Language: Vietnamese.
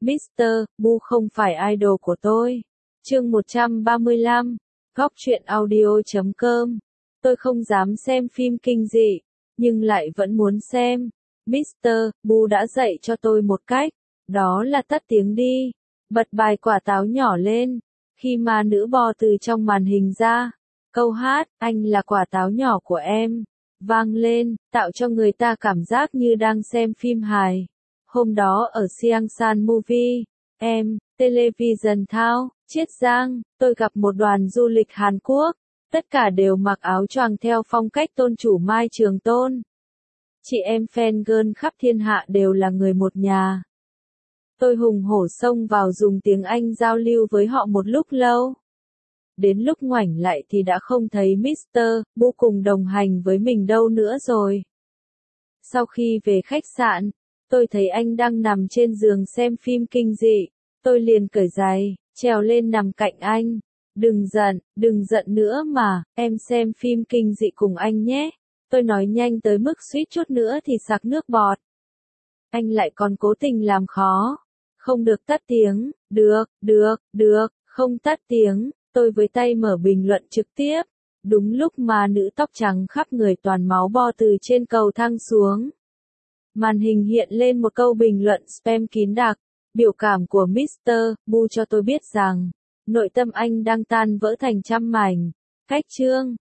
Mr. Bu không phải idol của tôi. Chương 135, Góc truyện audio.com. Tôi không dám xem phim kinh dị, nhưng lại vẫn muốn xem. Mr. Bu đã dạy cho tôi một cách, đó là tắt tiếng đi. Bật bài quả táo nhỏ lên. Khi ma nữ bò từ trong màn hình ra, câu hát, anh là quả táo nhỏ của em, vang lên, tạo cho người ta cảm giác như đang xem phim hài. Hôm đó ở Siang San Movie, Television Thao, Chiết Giang, tôi gặp một đoàn du lịch Hàn Quốc, tất cả đều mặc áo choàng theo phong cách tôn chủ Mai Trường Tôn. Chị em fan girl khắp thiên hạ đều là người một nhà. Tôi hùng hổ xông vào dùng tiếng Anh giao lưu với họ một lúc lâu. Đến lúc ngoảnh lại thì đã không thấy Mr. Bu cùng đồng hành với mình đâu nữa rồi. Sau khi về khách sạn, tôi thấy anh đang nằm trên giường xem phim kinh dị. Tôi liền cởi giày, trèo lên nằm cạnh anh. Đừng giận nữa mà, em xem phim kinh dị cùng anh nhé. Tôi nói nhanh tới mức suýt chút nữa thì sặc nước bọt. Anh lại còn cố tình làm khó. Không được tắt tiếng, được, không tắt tiếng. Tôi với tay mở bình luận trực tiếp. Đúng lúc mà nữ tóc trắng khắp người toàn máu bò từ trên cầu thang xuống. Màn hình hiện lên một câu bình luận spam kín đặc. Biểu cảm của Mr. Bu cho tôi biết rằng, nội tâm anh đang tan vỡ thành trăm mảnh. Cách chương